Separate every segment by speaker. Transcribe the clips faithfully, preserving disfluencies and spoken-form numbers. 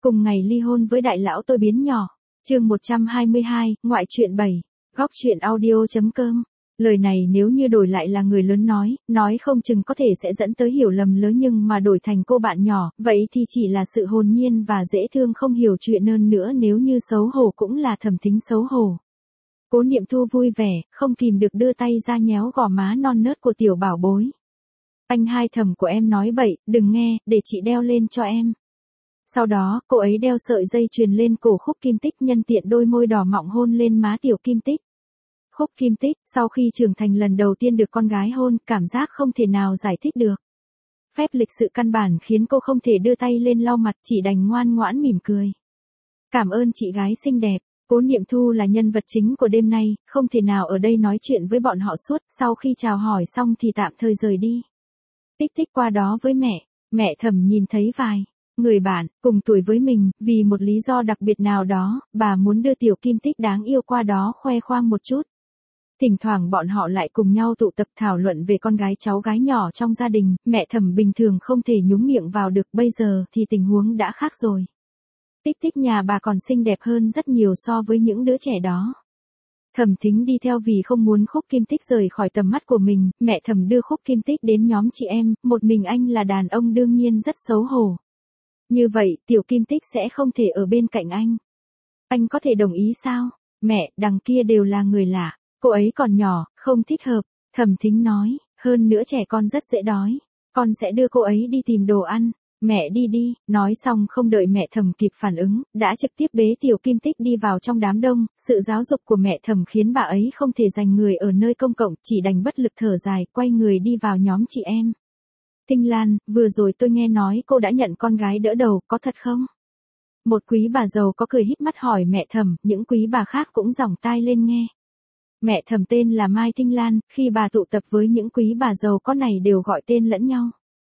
Speaker 1: cùng ngày ly hôn với đại lão tôi biến nhỏ. Chương một trăm hai mươi hai, ngoại truyện bảy. Góc truyện audio.com. Lời này nếu như đổi lại là người lớn nói, nói không chừng có thể sẽ dẫn tới hiểu lầm lớn, nhưng mà đổi thành cô bạn nhỏ, vậy thì chỉ là sự hồn nhiên và dễ thương không hiểu chuyện hơn nữa, nếu như xấu hổ cũng là Thẩm Thính xấu hổ. Cố Niệm Thu vui vẻ, không kìm được đưa tay ra nhéo gò má non nớt của tiểu bảo bối. Anh hai Thẩm của em nói bậy, đừng nghe, để chị đeo lên cho em. Sau đó, cô ấy đeo sợi dây chuyền lên cổ Khúc Kim Tích, nhân tiện đôi môi đỏ mọng hôn lên má tiểu Kim Tích. Khúc Kim Tích, sau khi trưởng thành lần đầu tiên được con gái hôn, cảm giác không thể nào giải thích được. Phép lịch sự căn bản khiến cô không thể đưa tay lên lau mặt, chỉ đành ngoan ngoãn mỉm cười. Cảm ơn chị gái xinh đẹp. Cố Niệm Thu là nhân vật chính của đêm nay, không thể nào ở đây nói chuyện với bọn họ suốt, sau khi chào hỏi xong thì tạm thời rời đi. Tích Tích qua đó với mẹ, mẹ Thẩm nhìn thấy vài người bạn, cùng tuổi với mình, vì một lý do đặc biệt nào đó, bà muốn đưa tiểu Kim Tích đáng yêu qua đó khoe khoang một chút. Thỉnh thoảng bọn họ lại cùng nhau tụ tập thảo luận về con gái cháu gái nhỏ trong gia đình, mẹ Thẩm bình thường không thể nhúng miệng vào được, bây giờ thì tình huống đã khác rồi. Tích Tích nhà bà còn xinh đẹp hơn rất nhiều so với những đứa trẻ đó. Thẩm Thính đi theo vì không muốn Khúc Kim Tích rời khỏi tầm mắt của mình, mẹ Thẩm đưa Khúc Kim Tích đến nhóm chị em, một mình anh là đàn ông đương nhiên rất xấu hổ. Như vậy, tiểu Kim Tích sẽ không thể ở bên cạnh anh. Anh có thể đồng ý sao? Mẹ, đằng kia đều là người lạ, cô ấy còn nhỏ, không thích hợp, Thẩm Thính nói, hơn nữa trẻ con rất dễ đói, con sẽ đưa cô ấy đi tìm đồ ăn. Mẹ đi đi, nói xong không đợi mẹ Thẩm kịp phản ứng, đã trực tiếp bế tiểu Kim Tích đi vào trong đám đông, sự giáo dục của mẹ Thẩm khiến bà ấy không thể dành người ở nơi công cộng, chỉ đành bất lực thở dài, quay người đi vào nhóm chị em. Tinh Lan, vừa rồi tôi nghe nói cô đã nhận con gái đỡ đầu, có thật không? Một quý bà giàu có cười híp mắt hỏi mẹ Thẩm, những quý bà khác cũng giỏng tai lên nghe. Mẹ Thẩm tên là Mai Tinh Lan, khi bà tụ tập với những quý bà giàu có này đều gọi tên lẫn nhau.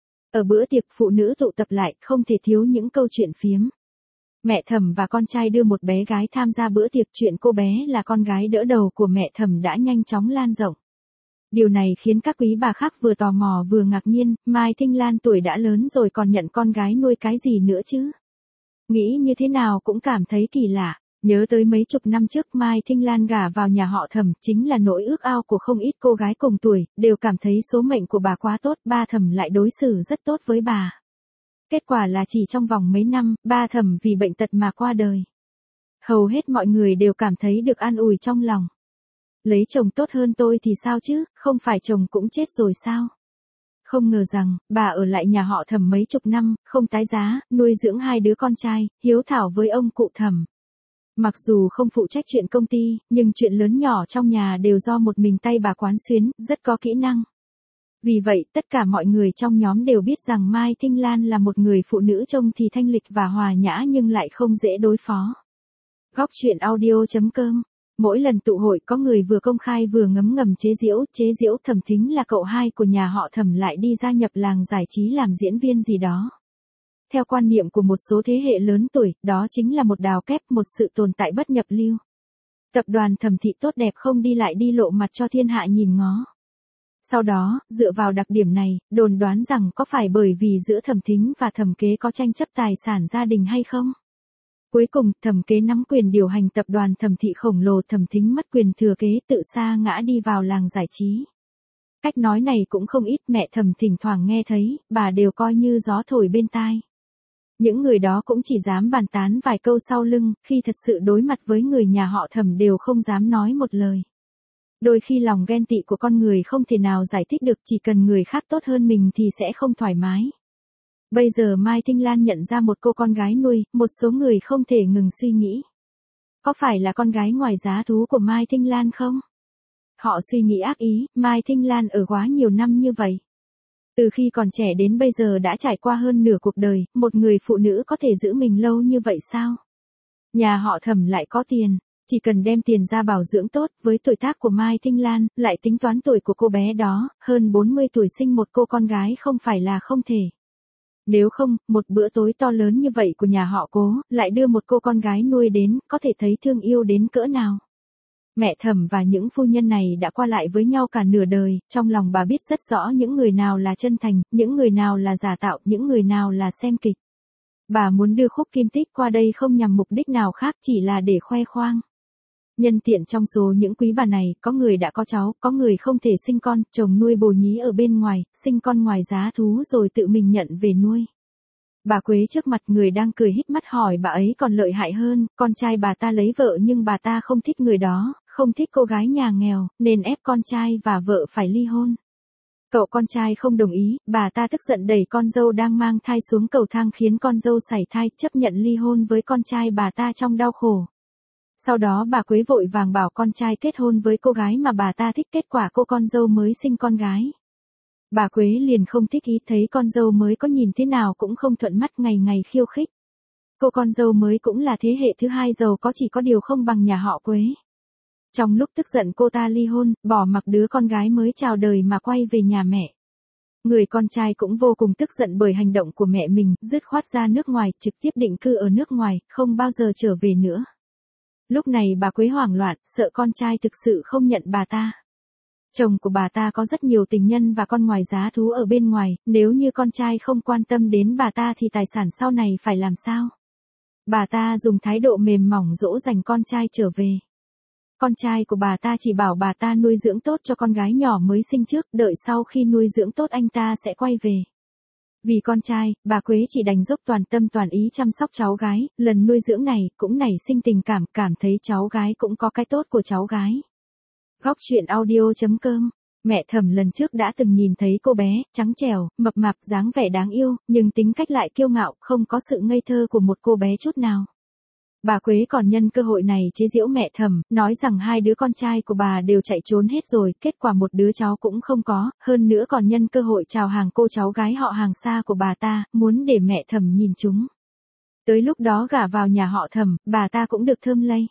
Speaker 1: Ở bữa tiệc phụ nữ tụ tập lại, không thể thiếu những câu chuyện phiếm. Mẹ Thẩm và con trai đưa một bé gái tham gia bữa tiệc, chuyện cô bé là con gái đỡ đầu của mẹ Thẩm đã nhanh chóng lan rộng. Điều này khiến các quý bà khác vừa tò mò vừa ngạc nhiên, Mai Tinh Lan tuổi đã lớn rồi còn nhận con gái nuôi cái gì nữa chứ? Nghĩ như thế nào cũng cảm thấy kỳ lạ. Nhớ tới mấy chục năm trước Mai Tinh Lan gả vào nhà họ Thẩm, chính là nỗi ước ao của không ít cô gái cùng tuổi, đều cảm thấy số mệnh của bà quá tốt, ba Thẩm lại đối xử rất tốt với bà. Kết quả là chỉ trong vòng mấy năm, ba Thẩm vì bệnh tật mà qua đời. Hầu hết mọi người đều cảm thấy được an ủi trong lòng. Lấy chồng tốt hơn tôi thì sao chứ, không phải chồng cũng chết rồi sao? Không ngờ rằng, bà ở lại nhà họ Thẩm mấy chục năm, không tái giá, nuôi dưỡng hai đứa con trai, hiếu thảo với ông cụ Thẩm. Mặc dù không phụ trách chuyện công ty, nhưng chuyện lớn nhỏ trong nhà đều do một mình tay bà quán xuyến, rất có kỹ năng. Vì vậy, tất cả mọi người trong nhóm đều biết rằng Mai Tinh Lan là một người phụ nữ trông thì thanh lịch và hòa nhã nhưng lại không dễ đối phó. Góc truyện audio.com. Mỗi lần tụ hội có người vừa công khai vừa ngấm ngầm chế giễu, chế giễu Thẩm Thính là cậu hai của nhà họ Thẩm lại đi gia nhập làng giải trí làm diễn viên gì đó. Theo quan niệm của một số thế hệ lớn tuổi, đó chính là một đào kép, một sự tồn tại bất nhập lưu. Tập đoàn Thẩm thị tốt đẹp không đi lại đi lộ mặt cho thiên hạ nhìn ngó. Sau đó, dựa vào đặc điểm này, đồn đoán rằng có phải bởi vì giữa Thẩm Thính và Thẩm Kế có tranh chấp tài sản gia đình hay không? Cuối cùng, Thẩm Kế nắm quyền điều hành tập đoàn Thẩm thị khổng lồ, Thẩm Thính mất quyền thừa kế, tự sa ngã đi vào làng giải trí. Cách nói này cũng không ít, mẹ Thẩm thỉnh thoảng nghe thấy, bà đều coi như gió thổi bên tai. Những người đó cũng chỉ dám bàn tán vài câu sau lưng, khi thật sự đối mặt với người nhà họ Thẩm đều không dám nói một lời. Đôi khi lòng ghen tị của con người không thể nào giải thích được, chỉ cần người khác tốt hơn mình thì sẽ không thoải mái. Bây giờ Mai Tinh Lan nhận ra một cô con gái nuôi, một số người không thể ngừng suy nghĩ. Có phải là con gái ngoài giá thú của Mai Tinh Lan không? Họ suy nghĩ ác ý, Mai Tinh Lan ở quá nhiều năm như vậy. Từ khi còn trẻ đến bây giờ đã trải qua hơn nửa cuộc đời, một người phụ nữ có thể giữ mình lâu như vậy sao? Nhà họ Thẩm lại có tiền, chỉ cần đem tiền ra bảo dưỡng tốt, với tuổi tác của Mai Tinh Lan, lại tính toán tuổi của cô bé đó, hơn bốn mươi tuổi sinh một cô con gái không phải là không thể. Nếu không, một bữa tối to lớn như vậy của nhà họ Cố, lại đưa một cô con gái nuôi đến, có thể thấy thương yêu đến cỡ nào. Mẹ Thẩm và những phu nhân này đã qua lại với nhau cả nửa đời, trong lòng bà biết rất rõ những người nào là chân thành, những người nào là giả tạo, những người nào là xem kịch. Bà muốn đưa Khúc Kim Tích qua đây không nhằm mục đích nào khác, chỉ là để khoe khoang. Nhân tiện trong số những quý bà này, có người đã có cháu, có người không thể sinh con, chồng nuôi bồ nhí ở bên ngoài, sinh con ngoài giá thú rồi tự mình nhận về nuôi. Bà Quế trước mặt người đang cười híp mắt hỏi bà ấy còn lợi hại hơn, con trai bà ta lấy vợ nhưng bà ta không thích người đó, không thích cô gái nhà nghèo, nên ép con trai và vợ phải ly hôn. Cậu con trai không đồng ý, bà ta tức giận đẩy con dâu đang mang thai xuống cầu thang khiến con dâu sảy thai, chấp nhận ly hôn với con trai bà ta trong đau khổ. Sau đó bà Quế vội vàng bảo con trai kết hôn với cô gái mà bà ta thích, kết quả cô con dâu mới sinh con gái. Bà Quế liền không thích ý, thấy con dâu mới có nhìn thế nào cũng không thuận mắt, ngày ngày khiêu khích. Cô con dâu mới cũng là thế hệ thứ hai giàu có, chỉ có điều không bằng nhà họ Quế. Trong lúc tức giận cô ta ly hôn, bỏ mặc đứa con gái mới chào đời mà quay về nhà mẹ. Người con trai cũng vô cùng tức giận bởi hành động của mẹ mình, dứt khoát ra nước ngoài, trực tiếp định cư ở nước ngoài, không bao giờ trở về nữa. Lúc này bà Quế hoảng loạn, sợ con trai thực sự không nhận bà ta. Chồng của bà ta có rất nhiều tình nhân và con ngoài giá thú ở bên ngoài, nếu như con trai không quan tâm đến bà ta thì tài sản sau này phải làm sao? Bà ta dùng thái độ mềm mỏng dỗ dành con trai trở về. Con trai của bà ta chỉ bảo bà ta nuôi dưỡng tốt cho con gái nhỏ mới sinh trước, đợi sau khi nuôi dưỡng tốt anh ta sẽ quay về. Vì con trai, bà Quế chỉ đành dốc toàn tâm toàn ý chăm sóc cháu gái, lần nuôi dưỡng này cũng nảy sinh tình cảm, cảm thấy cháu gái cũng có cái tốt của cháu gái. Góc truyện audio chấm com. Mẹ Thẩm lần trước đã từng nhìn thấy cô bé, trắng trẻo, mập mạp, dáng vẻ đáng yêu, nhưng tính cách lại kiêu ngạo, không có sự ngây thơ của một cô bé chút nào. Bà Quế còn nhân cơ hội này chế giễu mẹ Thẩm, nói rằng hai đứa con trai của bà đều chạy trốn hết rồi, kết quả một đứa cháu cũng không có, hơn nữa còn nhân cơ hội chào hàng cô cháu gái họ hàng xa của bà ta, muốn để mẹ Thẩm nhìn chúng. Tới lúc đó gả vào nhà họ Thẩm, bà ta cũng được thơm lây.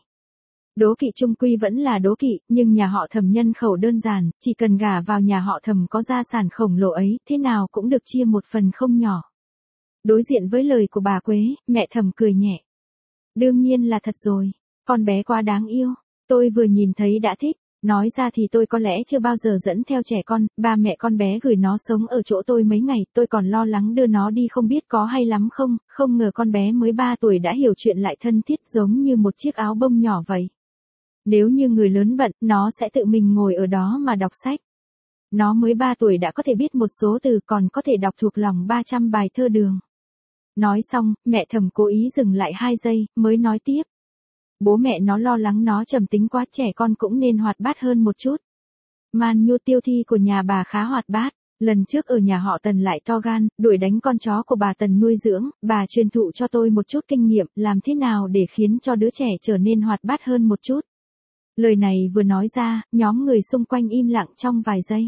Speaker 1: Đố kỵ chung quy vẫn là đố kỵ, nhưng nhà họ Thẩm nhân khẩu đơn giản, chỉ cần gả vào nhà họ Thẩm có gia sản khổng lồ ấy, thế nào cũng được chia một phần không nhỏ. Đối diện với lời của bà Quế, mẹ Thẩm cười nhẹ. Đương nhiên là thật rồi, con bé quá đáng yêu, tôi vừa nhìn thấy đã thích, nói ra thì tôi có lẽ chưa bao giờ dẫn theo trẻ con, ba mẹ con bé gửi nó sống ở chỗ tôi mấy ngày, tôi còn lo lắng đưa nó đi không biết có hay lắm không, không ngờ con bé mới ba tuổi đã hiểu chuyện lại thân thiết giống như một chiếc áo bông nhỏ vậy. Nếu như người lớn bận, nó sẽ tự mình ngồi ở đó mà đọc sách. Nó mới ba tuổi đã có thể biết một số từ, còn có thể đọc thuộc lòng ba trăm bài thơ Đường. Nói xong, mẹ Thẩm cố ý dừng lại hai giây, mới nói tiếp. Bố mẹ nó lo lắng nó trầm tính quá, trẻ con cũng nên hoạt bát hơn một chút. Man Nhu Tiêu Thi của nhà bà khá hoạt bát, lần trước ở nhà họ Tần lại to gan, đuổi đánh con chó của bà Tần nuôi dưỡng, bà truyền thụ cho tôi một chút kinh nghiệm, làm thế nào để khiến cho đứa trẻ trở nên hoạt bát hơn một chút. Lời này vừa nói ra, nhóm người xung quanh im lặng trong vài giây.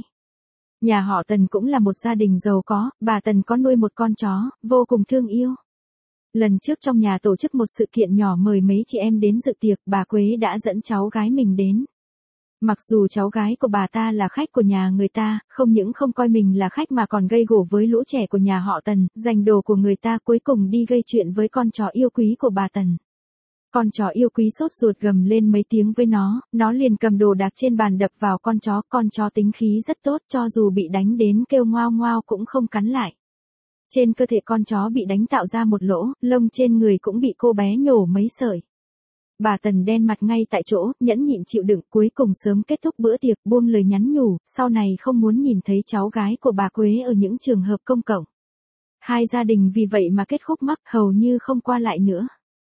Speaker 1: Nhà họ Tần cũng là một gia đình giàu có, bà Tần có nuôi một con chó, vô cùng thương yêu. Lần trước trong nhà tổ chức một sự kiện nhỏ mời mấy chị em đến dự tiệc, bà Quế đã dẫn cháu gái mình đến. Mặc dù cháu gái của bà ta là khách của nhà người ta, không những không coi mình là khách mà còn gây gổ với lũ trẻ của nhà họ Tần, giành đồ của người ta, cuối cùng đi gây chuyện với con chó yêu quý của bà Tần. Con chó yêu quý sốt ruột gầm lên mấy tiếng với nó, nó liền cầm đồ đạc trên bàn đập vào con chó, con chó tính khí rất tốt, cho dù bị đánh đến kêu ngoao ngoao cũng không cắn lại. Trên cơ thể con chó bị đánh tạo ra một lỗ, lông trên người cũng bị cô bé nhổ mấy sợi. Bà Tần đen mặt ngay tại chỗ, nhẫn nhịn chịu đựng, cuối cùng sớm kết thúc bữa tiệc, buông lời nhắn nhủ, sau này không muốn nhìn thấy cháu gái của bà Quế ở những trường hợp công cộng. Hai gia đình vì vậy mà kết khúc mắc, hầu như không qua lại nữa.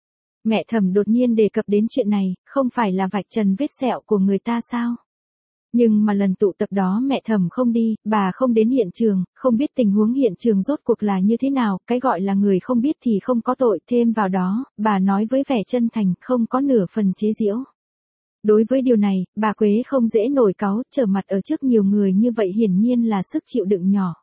Speaker 1: Mẹ Thẩm đột nhiên đề cập đến chuyện này, không phải là vạch trần vết sẹo của người ta sao? Nhưng mà lần tụ tập đó mẹ Thẩm không đi, bà không đến hiện trường, không biết tình huống hiện trường rốt cuộc là như thế nào, cái gọi là người không biết thì không có tội, thêm vào đó, bà nói với vẻ chân thành, không có nửa phần chế giễu. Đối với điều này, bà Quế không dễ nổi cáu, trở mặt ở trước nhiều người như vậy hiển nhiên là sức chịu đựng nhỏ.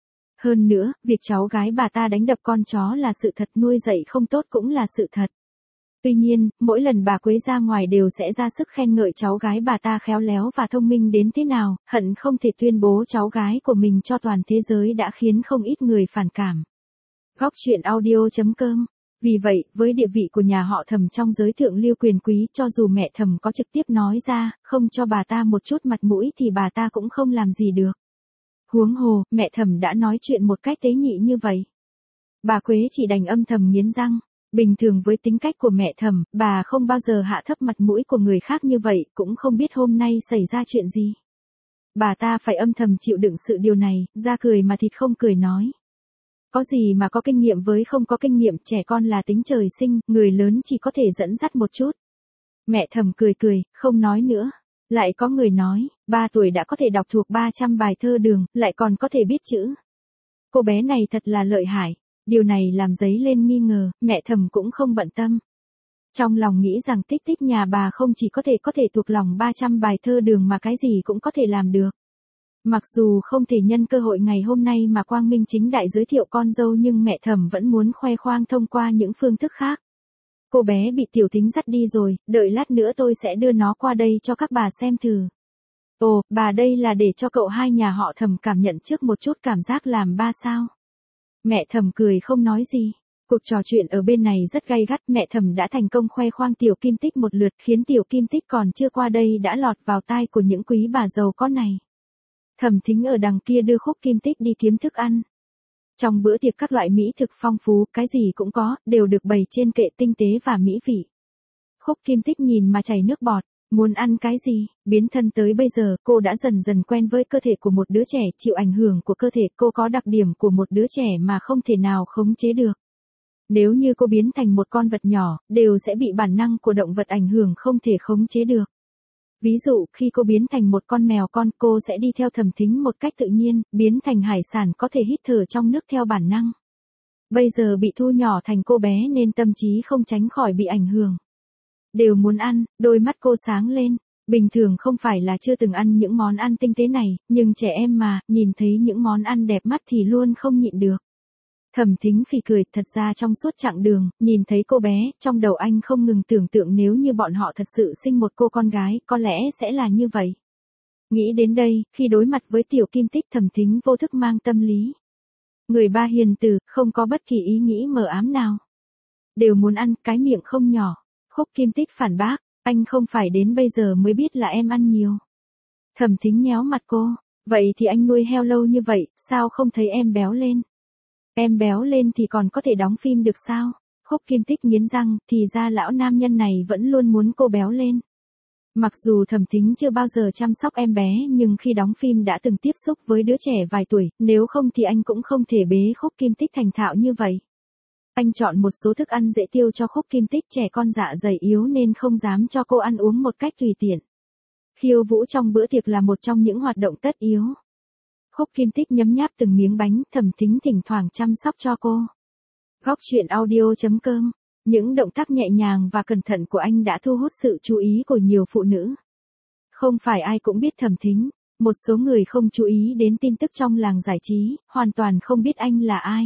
Speaker 1: Hơn nữa, việc cháu gái bà ta đánh đập con chó là sự thật, nuôi dạy không tốt cũng là sự thật. Tuy nhiên, mỗi lần bà Quế ra ngoài đều sẽ ra sức khen ngợi cháu gái bà ta khéo léo và thông minh đến thế nào, hận không thể tuyên bố cháu gái của mình cho toàn thế giới đã khiến không ít người phản cảm. Góc truyện audio chấm com. Vì vậy, với địa vị của nhà họ Thẩm trong giới thượng lưu quyền quý, cho dù mẹ Thẩm có trực tiếp nói ra, không cho bà ta một chút mặt mũi thì bà ta cũng không làm gì được. Huống hồ, mẹ Thẩm đã nói chuyện một cách tế nhị như vậy. Bà Quế chỉ đành âm thầm nghiến răng. Bình thường với tính cách của mẹ Thẩm, bà không bao giờ hạ thấp mặt mũi của người khác như vậy, cũng không biết hôm nay xảy ra chuyện gì. Bà ta phải âm thầm chịu đựng sự điều này, ra cười mà thịt không cười nói. Có gì mà có kinh nghiệm với không có kinh nghiệm, trẻ con là tính trời sinh, người lớn chỉ có thể dẫn dắt một chút. Mẹ Thẩm cười cười, không nói nữa. Lại có người nói, ba tuổi đã có thể đọc thuộc ba trăm bài thơ Đường, lại còn có thể biết chữ. Cô bé này thật là lợi hại. Điều này làm dấy lên nghi ngờ, mẹ Thẩm cũng không bận tâm. Trong lòng nghĩ rằng Tích Tích nhà bà không chỉ có thể có thể thuộc lòng ba trăm bài thơ Đường mà cái gì cũng có thể làm được. Mặc dù không thể nhân cơ hội ngày hôm nay mà quang minh chính đại giới thiệu con dâu, nhưng mẹ Thẩm vẫn muốn khoe khoang thông qua những phương thức khác. Cô bé bị Tiểu Thính dắt đi rồi, đợi lát nữa tôi sẽ đưa nó qua đây cho các bà xem thử. Ồ, bà đây là để cho cậu hai nhà họ Thẩm cảm nhận trước một chút cảm giác làm ba sao? Mẹ Thẩm cười không nói gì. Cuộc trò chuyện ở bên này rất gay gắt, mẹ Thẩm đã thành công khoe khoang Tiểu Kim Tích một lượt, khiến Tiểu Kim Tích còn chưa qua đây đã lọt vào tai của những quý bà giàu có này. Thẩm Thính ở đằng kia đưa Khúc Kim Tích đi kiếm thức ăn. Trong bữa tiệc các loại mỹ thực phong phú, cái gì cũng có, đều được bày trên kệ tinh tế và mỹ vị. Khúc Kim Tích nhìn mà chảy nước bọt, muốn ăn cái gì, biến thân tới bây giờ, cô đã dần dần quen với cơ thể của một đứa trẻ, chịu ảnh hưởng của cơ thể, cô có đặc điểm của một đứa trẻ mà không thể nào khống chế được. Nếu như cô biến thành một con vật nhỏ, đều sẽ bị bản năng của động vật ảnh hưởng không thể khống chế được. Ví dụ, khi cô biến thành một con mèo con, cô sẽ đi theo Thẩm Thính một cách tự nhiên, biến thành hải sản có thể hít thở trong nước theo bản năng. Bây giờ bị thu nhỏ thành cô bé nên tâm trí không tránh khỏi bị ảnh hưởng. Đều muốn ăn, đôi mắt cô sáng lên. Bình thường không phải là chưa từng ăn những món ăn tinh tế này, nhưng trẻ em mà, nhìn thấy những món ăn đẹp mắt thì luôn không nhịn được. Thẩm Thính phì cười, thật ra trong suốt chặng đường, nhìn thấy cô bé, trong đầu anh không ngừng tưởng tượng nếu như bọn họ thật sự sinh một cô con gái, có lẽ sẽ là như vậy. Nghĩ đến đây, khi đối mặt với Tiểu Kim Tích, Thẩm Thính vô thức mang tâm lý. Người ba hiền từ, không có bất kỳ ý nghĩ mờ ám nào. Đều muốn ăn, cái miệng không nhỏ. Khúc Kim Tích phản bác, anh không phải đến bây giờ mới biết là em ăn nhiều. Thẩm Thính nhéo mặt cô, vậy thì anh nuôi heo lâu như vậy, sao không thấy em béo lên? Em béo lên thì còn có thể đóng phim được sao? Khúc Kim Tích nghiến răng, thì ra lão nam nhân này vẫn luôn muốn cô béo lên. Mặc dù Thẩm Thính chưa bao giờ chăm sóc em bé, nhưng khi đóng phim đã từng tiếp xúc với đứa trẻ vài tuổi, nếu không thì anh cũng không thể bế Khúc Kim Tích thành thạo như vậy. Anh chọn một số thức ăn dễ tiêu cho Khúc Kim Tích, trẻ con dạ dày yếu nên không dám cho cô ăn uống một cách tùy tiện. Khiêu vũ trong bữa tiệc là một trong những hoạt động tất yếu. Khúc Kim Tích nhấm nháp từng miếng bánh, Thẩm Thính thỉnh thoảng chăm sóc cho cô. Góc truyện audio chấm com. Những động tác nhẹ nhàng và cẩn thận của anh đã thu hút sự chú ý của nhiều phụ nữ. Không phải ai cũng biết Thẩm Thính, một số người không chú ý đến tin tức trong làng giải trí, hoàn toàn không biết anh là ai.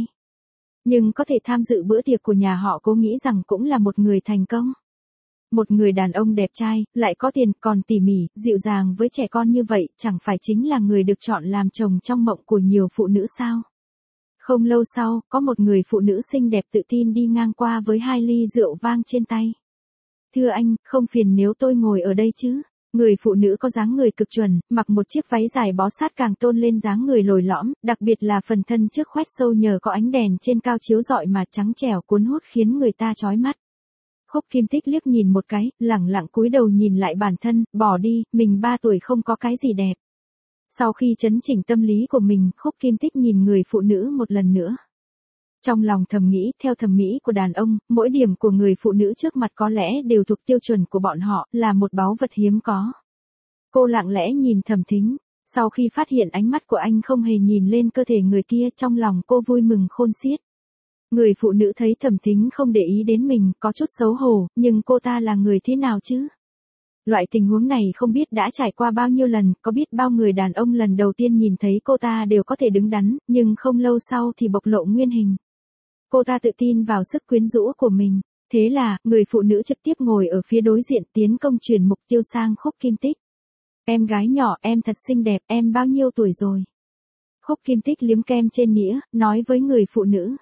Speaker 1: Nhưng có thể tham dự bữa tiệc của nhà họ Cố nghĩ rằng cũng là một người thành công. Một người đàn ông đẹp trai, lại có tiền, còn tỉ mỉ, dịu dàng với trẻ con như vậy, chẳng phải chính là người được chọn làm chồng trong mộng của nhiều phụ nữ sao? Không lâu sau, có một người phụ nữ xinh đẹp tự tin đi ngang qua với hai ly rượu vang trên tay. Thưa anh, không phiền nếu tôi ngồi ở đây chứ? Người phụ nữ có dáng người cực chuẩn, mặc một chiếc váy dài bó sát càng tôn lên dáng người lồi lõm, đặc biệt là phần thân trước khoét sâu nhờ có ánh đèn trên cao chiếu rọi mà trắng trẻo cuốn hút khiến người ta chói mắt. Khúc Kim Tích liếc nhìn một cái, lẳng lặng cúi đầu nhìn lại bản thân, bỏ đi, mình ba tuổi không có cái gì đẹp. Sau khi chấn chỉnh tâm lý của mình, Khúc Kim Tích nhìn người phụ nữ một lần nữa. Trong lòng thầm nghĩ, theo thẩm mỹ của đàn ông, mỗi điểm của người phụ nữ trước mặt có lẽ đều thuộc tiêu chuẩn của bọn họ, là một báu vật hiếm có. Cô lặng lẽ nhìn Thẩm Thính, sau khi phát hiện ánh mắt của anh không hề nhìn lên cơ thể người kia, trong lòng cô vui mừng khôn xiết. Người phụ nữ thấy Thẩm Thính không để ý đến mình, có chút xấu hổ, nhưng cô ta là người thế nào chứ? Loại tình huống này không biết đã trải qua bao nhiêu lần, có biết bao người đàn ông lần đầu tiên nhìn thấy cô ta đều có thể đứng đắn, nhưng không lâu sau thì bộc lộ nguyên hình. Cô ta tự tin vào sức quyến rũ của mình. Thế là, người phụ nữ trực tiếp ngồi ở phía đối diện tiến công chuyển mục tiêu sang Khúc Kim Tích. Em gái nhỏ, em thật xinh đẹp, em bao nhiêu tuổi rồi? Khúc Kim Tích liếm kem trên nĩa, nói với người phụ nữ.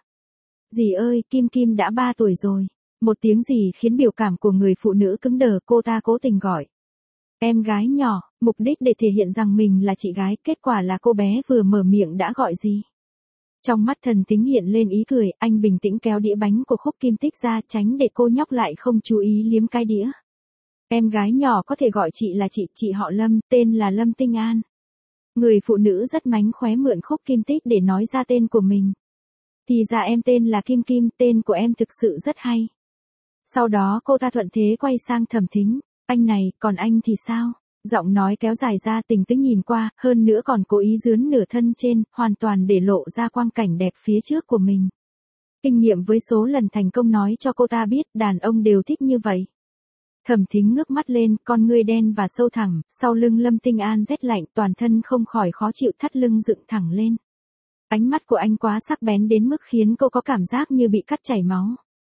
Speaker 1: Dì ơi, Kim Kim đã ba tuổi rồi. Một tiếng gì khiến biểu cảm của người phụ nữ cứng đờ, cô ta cố tình gọi. Em gái nhỏ, mục đích để thể hiện rằng mình là chị gái, kết quả là cô bé vừa mở miệng đã gọi gì. Trong mắt Thần Tính hiện lên ý cười, anh bình tĩnh kéo đĩa bánh của Khúc Kim Tích ra tránh để cô nhóc lại không chú ý liếm cái đĩa. Em gái nhỏ có thể gọi chị là chị, chị họ Lâm, tên là Lâm Tinh An. Người phụ nữ rất mánh khóe mượn Khúc Kim Tích để nói ra tên của mình. Thì ra em tên là Kim Kim, tên của em thực sự rất hay. Sau đó cô ta thuận thế quay sang Thẩm Thính, anh này, còn anh thì sao? Giọng nói kéo dài ra Tình Tĩnh nhìn qua, hơn nữa còn cố ý dướn nửa thân trên, hoàn toàn để lộ ra quang cảnh đẹp phía trước của mình. Kinh nghiệm với số lần thành công nói cho cô ta biết đàn ông đều thích như vậy. Thẩm Thính ngước mắt lên, con ngươi đen và sâu thẳm, sau lưng Lâm Tinh An rét lạnh, toàn thân không khỏi khó chịu, thắt lưng dựng thẳng lên. Ánh mắt của anh quá sắc bén đến mức khiến cô có cảm giác như bị cắt chảy máu.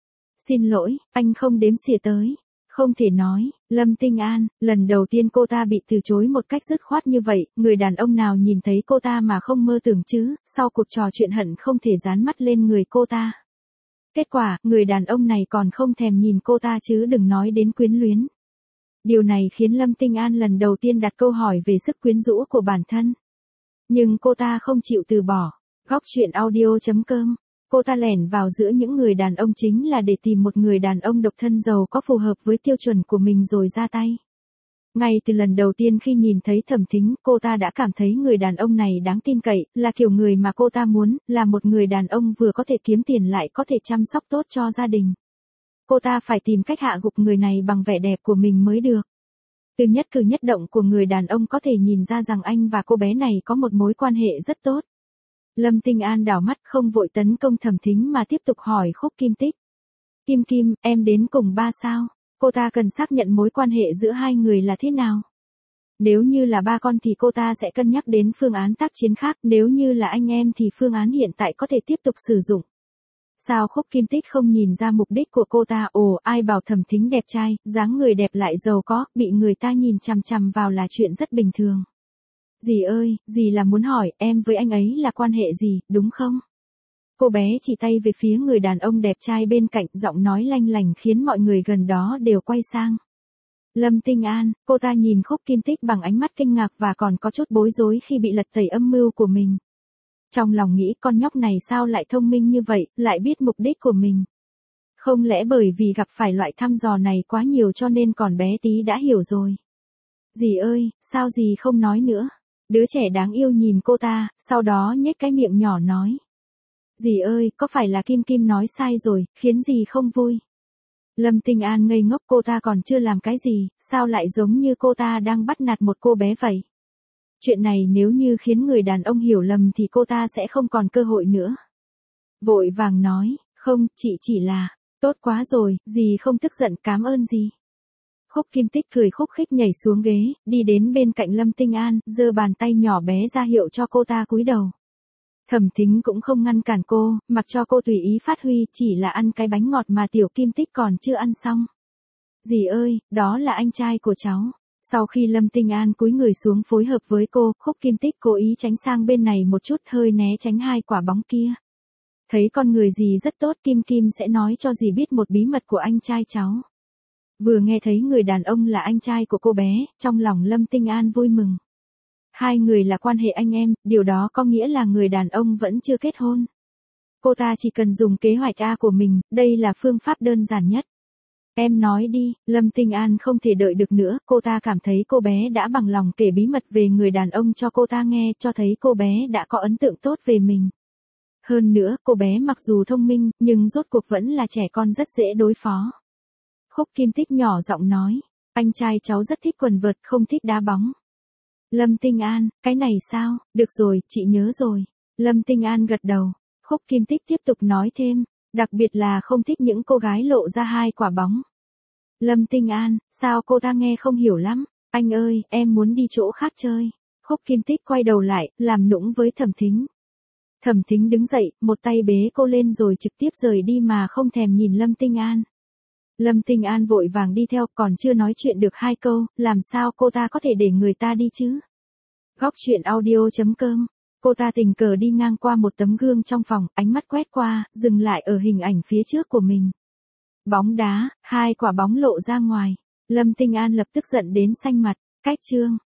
Speaker 1: Xin lỗi, anh không đếm xỉa tới. Không thể nói, Lâm Tinh An, lần đầu tiên cô ta bị từ chối một cách dứt khoát như vậy, người đàn ông nào nhìn thấy cô ta mà không mơ tưởng chứ, sau cuộc trò chuyện hận không thể dán mắt lên người cô ta. Kết quả, người đàn ông này còn không thèm nhìn cô ta chứ đừng nói đến quyến luyến. Điều này khiến Lâm Tinh An lần đầu tiên đặt câu hỏi về sức quyến rũ của bản thân. Nhưng cô ta không chịu từ bỏ. Góc truyện audio chấm com. Cô ta lẻn vào giữa những người đàn ông chính là để tìm một người đàn ông độc thân giàu có phù hợp với tiêu chuẩn của mình rồi ra tay. Ngay từ lần đầu tiên khi nhìn thấy Thẩm Thính, cô ta đã cảm thấy người đàn ông này đáng tin cậy, là kiểu người mà cô ta muốn, là một người đàn ông vừa có thể kiếm tiền lại có thể chăm sóc tốt cho gia đình. Cô ta phải tìm cách hạ gục người này bằng vẻ đẹp của mình mới được. Từ nhất cử nhất động của người đàn ông có thể nhìn ra rằng anh và cô bé này có một mối quan hệ rất tốt. Lâm Tinh An đảo mắt không vội tấn công Thẩm Thính mà tiếp tục hỏi Khúc Kim Tích. Kim Kim, em đến cùng ba sao? Cô ta cần xác nhận mối quan hệ giữa hai người là thế nào. Nếu như là ba con thì cô ta sẽ cân nhắc đến phương án tác chiến khác, nếu như là anh em thì phương án hiện tại có thể tiếp tục sử dụng. Sao Khúc Kim Tích không nhìn ra mục đích của cô ta? Ồ, ai bảo Thẩm Thính đẹp trai, dáng người đẹp lại giàu có, bị người ta nhìn chằm chằm vào là chuyện rất bình thường. Dì ơi, dì là muốn hỏi em với anh ấy là quan hệ gì, đúng không? Cô bé chỉ tay về phía người đàn ông đẹp trai bên cạnh, giọng nói lanh lành khiến mọi người gần đó đều quay sang. Lâm Tinh An, cô ta nhìn Khúc Kim Tích bằng ánh mắt kinh ngạc và còn có chút bối rối khi bị lật tẩy âm mưu của mình. Trong lòng nghĩ con nhóc này sao lại thông minh như vậy, lại biết mục đích của mình. Không lẽ bởi vì gặp phải loại thăm dò này quá nhiều cho nên còn bé tí đã hiểu rồi. Dì ơi, sao dì không nói nữa? Đứa trẻ đáng yêu nhìn cô ta, sau đó nhếch cái miệng nhỏ nói. Dì ơi, có phải là Kim Kim nói sai rồi, khiến dì không vui? Lâm Tinh An ngây ngốc, cô ta còn chưa làm cái gì, sao lại giống như cô ta đang bắt nạt một cô bé vậy? Chuyện này nếu như khiến người đàn ông hiểu lầm thì cô ta sẽ không còn cơ hội nữa. Vội vàng nói, không, chị chỉ là, tốt quá rồi, dì không tức giận, cảm ơn dì. Khúc Kim Tích cười khúc khích nhảy xuống ghế, đi đến bên cạnh Lâm Tinh An, giơ bàn tay nhỏ bé ra hiệu cho cô ta cúi đầu. Thẩm Thính cũng không ngăn cản cô, mặc cho cô tùy ý phát huy, chỉ là ăn cái bánh ngọt mà tiểu Kim Tích còn chưa ăn xong. Dì ơi, đó là anh trai của cháu. Sau khi Lâm Tinh An cúi người xuống phối hợp với cô, Khúc Kim Tích cố ý tránh sang bên này một chút, hơi né tránh hai quả bóng kia. Thấy con người dì rất tốt, Kim Kim sẽ nói cho dì biết một bí mật của anh trai cháu. Vừa nghe thấy người đàn ông là anh trai của cô bé, trong lòng Lâm Tinh An vui mừng. Hai người là quan hệ anh em, điều đó có nghĩa là người đàn ông vẫn chưa kết hôn. Cô ta chỉ cần dùng kế hoạch A của mình, đây là phương pháp đơn giản nhất. Em nói đi, Lâm Tinh An không thể đợi được nữa, cô ta cảm thấy cô bé đã bằng lòng kể bí mật về người đàn ông cho cô ta nghe, cho thấy cô bé đã có ấn tượng tốt về mình. Hơn nữa, cô bé mặc dù thông minh, nhưng rốt cuộc vẫn là trẻ con rất dễ đối phó. Khúc Kim Tích nhỏ giọng nói, anh trai cháu rất thích quần vợt, không thích đá bóng. Lâm Tinh An, cái này sao, được rồi, chị nhớ rồi. Lâm Tinh An gật đầu. Khúc Kim Tích tiếp tục nói thêm, đặc biệt là không thích những cô gái lộ ra hai quả bóng. Lâm Tinh An, sao cô ta nghe không hiểu lắm, anh ơi, em muốn đi chỗ khác chơi. Khúc Kim Tích quay đầu lại, làm nũng với Thẩm Thính. Thẩm Thính đứng dậy, một tay bế cô lên rồi trực tiếp rời đi mà không thèm nhìn Lâm Tinh An. Lâm Tinh An vội vàng đi theo, còn chưa nói chuyện được hai câu, làm sao cô ta có thể để người ta đi chứ? Góc truyện audio chấm com. Cô ta tình cờ đi ngang qua một tấm gương trong phòng, ánh mắt quét qua, dừng lại ở hình ảnh phía trước của mình. Bóng đá, hai quả bóng lộ ra ngoài. Lâm Tinh An lập tức giận đến xanh mặt. Cách chương.